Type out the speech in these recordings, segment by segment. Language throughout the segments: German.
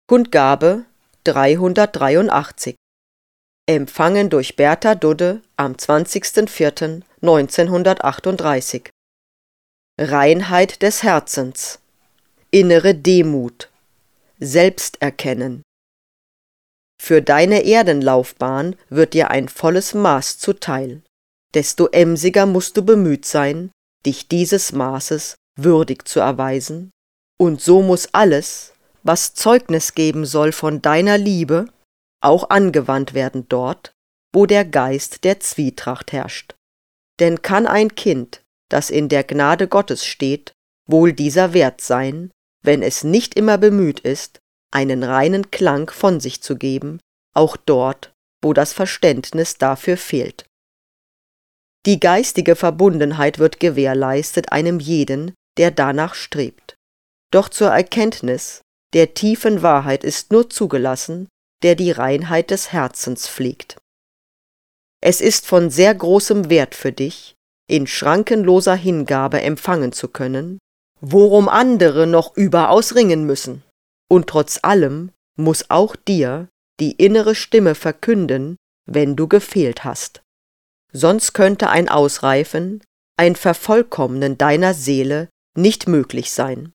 Kundgabe 383. Empfangen durch Bertha Dudde am 20.04.1938. Reinheit des Herzens, innere Demut, Selbsterkennen. Für deine Erdenlaufbahn wird dir ein volles Maß zuteil. Desto emsiger musst du bemüht sein, dich dieses Maßes würdig zu erweisen, und so muss alles, was Zeugnis geben soll von deiner Liebe, auch angewandt werden dort, wo der Geist der Zwietracht herrscht. Denn kann ein Kind, das in der Gnade Gottes steht, wohl dieser wert sein, wenn es nicht immer bemüht ist, einen reinen Klang von sich zu geben, auch dort, wo das Verständnis dafür fehlt. Die geistige Verbundenheit wird gewährleistet einem jeden, der danach strebt. Doch zur Erkenntnis der tiefen Wahrheit ist nur zugelassen, der die Reinheit des Herzens pflegt. Es ist von sehr großem Wert für dich, in schrankenloser Hingabe empfangen zu können, worum andere noch überaus ringen müssen. Und trotz allem muss auch dir die innere Stimme verkünden, wenn du gefehlt hast. Sonst könnte ein Ausreifen, ein Vervollkommnen deiner Seele nicht möglich sein.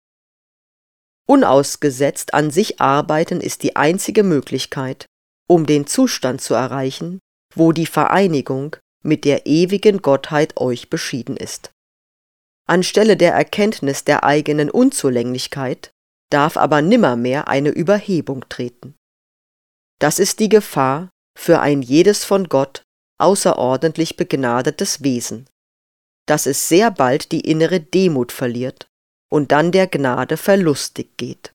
Unausgesetzt an sich arbeiten ist die einzige Möglichkeit, um den Zustand zu erreichen, wo die Vereinigung mit der ewigen Gottheit euch beschieden ist. Anstelle der Erkenntnis der eigenen Unzulänglichkeit darf aber nimmermehr eine Überhebung treten. Das ist die Gefahr für ein jedes von Gott außerordentlich begnadetes Wesen, dass es sehr bald die innere Demut verliert und dann der Gnade verlustig geht.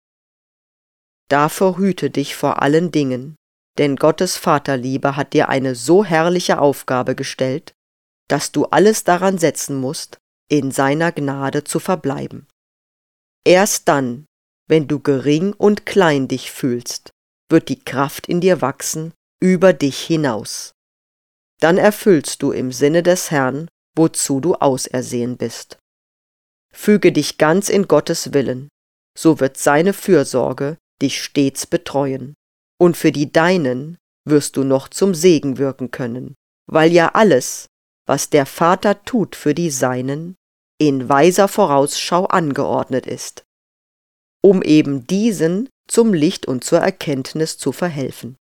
Davor hüte dich vor allen Dingen, denn Gottes Vaterliebe hat dir eine so herrliche Aufgabe gestellt, dass du alles daran setzen musst, in seiner Gnade zu verbleiben. Erst dann, wenn du gering und klein dich fühlst, wird die Kraft in dir wachsen über dich hinaus. Dann erfüllst du im Sinne des Herrn, wozu du ausersehen bist. Füge dich ganz in Gottes Willen, so wird seine Fürsorge dich stets betreuen, und für die Deinen wirst du noch zum Segen wirken können, weil ja alles, was der Vater tut für die Seinen, in weiser Vorausschau angeordnet ist, um eben diesen zum Licht und zur Erkenntnis zu verhelfen.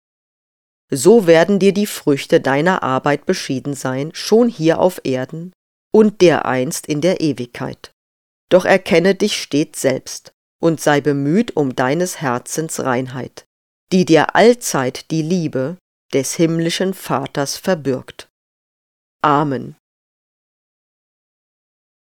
So werden dir die Früchte deiner Arbeit beschieden sein, schon hier auf Erden und dereinst in der Ewigkeit. Doch erkenne dich stets selbst und sei bemüht um deines Herzens Reinheit, die dir allzeit die Liebe des himmlischen Vaters verbürgt. Amen.